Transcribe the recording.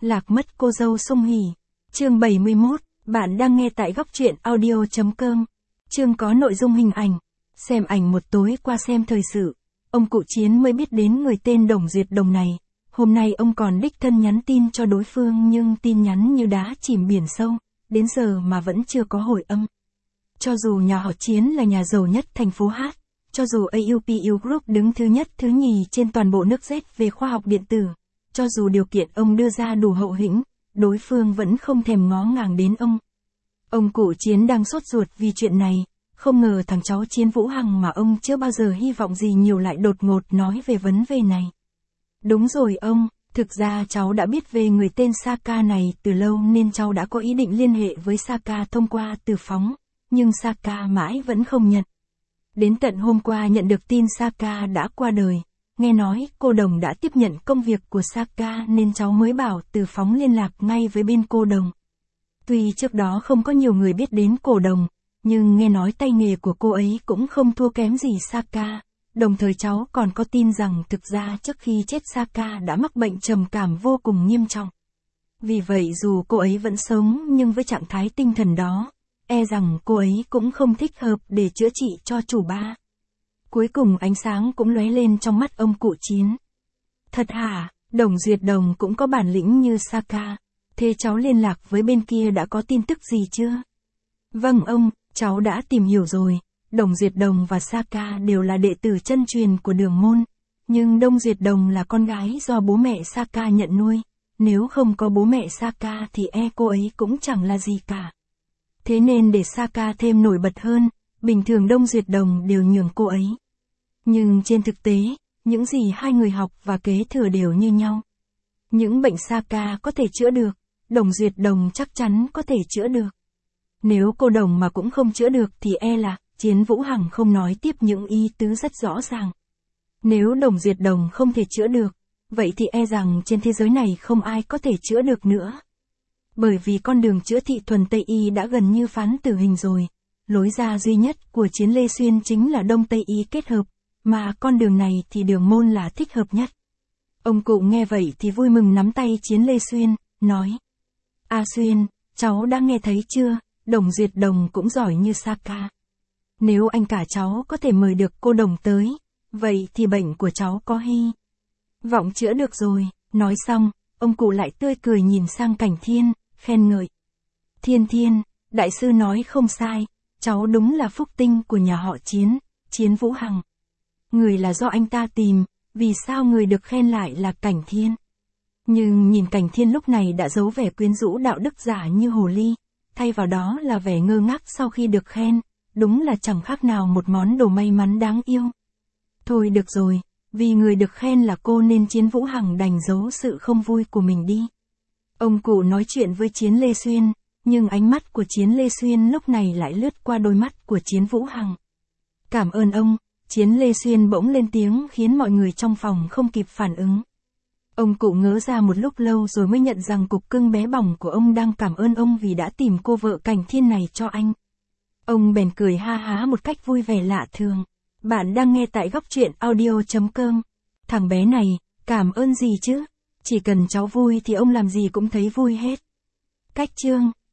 Lạc mất cô dâu Song Hỷ. Chương 71, bạn đang nghe tại góc truyện audio.com. Chương có nội dung hình ảnh. Xem ảnh một tối qua xem thời sự. Ông cụ Chiến mới biết đến người tên Đồng Duyệt Đồng này. Hôm nay ông còn đích thân nhắn tin cho đối phương nhưng tin nhắn như đá chìm biển sâu. Đến giờ mà vẫn chưa có hồi âm. Cho dù nhà họ Chiến là nhà giàu nhất thành phố Hát. Cho dù AUPU Group đứng thứ nhất thứ nhì trên toàn bộ nước Z về khoa học điện tử. Cho dù điều kiện ông đưa ra đủ hậu hĩnh, đối phương vẫn không thèm ngó ngàng đến ông. Ông cụ Chiến đang sốt ruột vì chuyện này, không ngờ thằng cháu Chiến Vũ Hằng mà ông chưa bao giờ hy vọng gì nhiều lại đột ngột nói về vấn đề này. Đúng rồi ông, thực ra cháu đã biết về người tên Saka này từ lâu nên cháu đã có ý định liên hệ với Saka thông qua Từ Phóng, nhưng Saka mãi vẫn không nhận. Đến tận hôm qua nhận được tin Saka đã qua đời. Nghe nói cô Đồng đã tiếp nhận công việc của Saka nên cháu mới bảo Từ Phóng liên lạc ngay với bên cô Đồng. Tuy trước đó không có nhiều người biết đến cô Đồng, nhưng nghe nói tay nghề của cô ấy cũng không thua kém gì Saka. Đồng thời cháu còn có tin rằng thực ra trước khi chết Saka đã mắc bệnh trầm cảm vô cùng nghiêm trọng. Vì vậy dù cô ấy vẫn sống nhưng với trạng thái tinh thần đó, e rằng cô ấy cũng không thích hợp để chữa trị cho chủ ba. Cuối cùng ánh sáng cũng lóe lên trong mắt ông cụ Chiến. Thật hả, Đồng Duyệt Đồng cũng có bản lĩnh như Saka. Thế cháu liên lạc với bên kia đã có tin tức gì chưa? Vâng ông, cháu đã tìm hiểu rồi. Đồng Duyệt Đồng và Saka đều là đệ tử chân truyền của Đường Môn. Nhưng Đồng Duyệt Đồng là con gái do bố mẹ Saka nhận nuôi. Nếu không có bố mẹ Saka thì cô ấy cũng chẳng là gì cả. Thế nên để Saka thêm nổi bật hơn, bình thường Đồng Duyệt Đồng đều nhường cô ấy. Nhưng trên thực tế, những gì hai người học và kế thừa đều như nhau. Những bệnh Saka có thể chữa được, Đồng Duyệt Đồng chắc chắn có thể chữa được. Nếu cô Đồng mà cũng không chữa được thì là, Chiến Vũ Hằng không nói tiếp những ý tứ rất rõ ràng. Nếu Đồng Duyệt Đồng không thể chữa được, vậy thì rằng trên thế giới này không ai có thể chữa được nữa. Bởi vì con đường chữa thị thuần Tây Y đã gần như phán tử hình rồi. Lối ra duy nhất của Chiến Lê Xuyên chính là Đông Tây Y kết hợp. Mà con đường này thì Đường Môn là thích hợp nhất. Ông cụ nghe vậy thì vui mừng nắm tay Chiến Lê Xuyên, nói. Xuyên, cháu đã nghe thấy chưa, Đồng Duyệt Đồng cũng giỏi như Saka. Nếu anh cả cháu có thể mời được cô Đồng tới, vậy thì bệnh của cháu có hy vọng chữa được rồi. Nói xong, ông cụ lại tươi cười nhìn sang Cảnh Thiên, khen ngợi. Thiên, đại sư nói không sai, cháu đúng là phúc tinh của nhà họ Chiến, Chiến Vũ Hằng. Người là do anh ta tìm, vì sao người được khen lại là Cảnh Thiên? Nhưng nhìn Cảnh Thiên lúc này đã giấu vẻ quyến rũ đạo đức giả như hồ ly, thay vào đó là vẻ ngơ ngác sau khi được khen, đúng là chẳng khác nào một món đồ may mắn đáng yêu. Thôi được rồi, vì người được khen là cô nên Chiến Vũ Hằng đành giấu sự không vui của mình đi. Ông cụ nói chuyện với Chiến Lê Xuyên, nhưng ánh mắt của Chiến Lê Xuyên lúc này lại lướt qua đôi mắt của Chiến Vũ Hằng. Cảm ơn ông. Chiến Lê Xuyên bỗng lên tiếng khiến mọi người trong phòng không kịp phản ứng. Ông cụ ngớ ra một lúc lâu rồi mới nhận rằng cục cưng bé bỏng của ông đang cảm ơn ông vì đã tìm cô vợ Cảnh Thiên này cho anh. Ông bèn cười ha há một cách vui vẻ lạ thường. Bạn đang nghe tại góc truyện audio.com. Thằng bé này, cảm ơn gì chứ? Chỉ cần cháu vui thì ông làm gì cũng thấy vui hết. Cách chương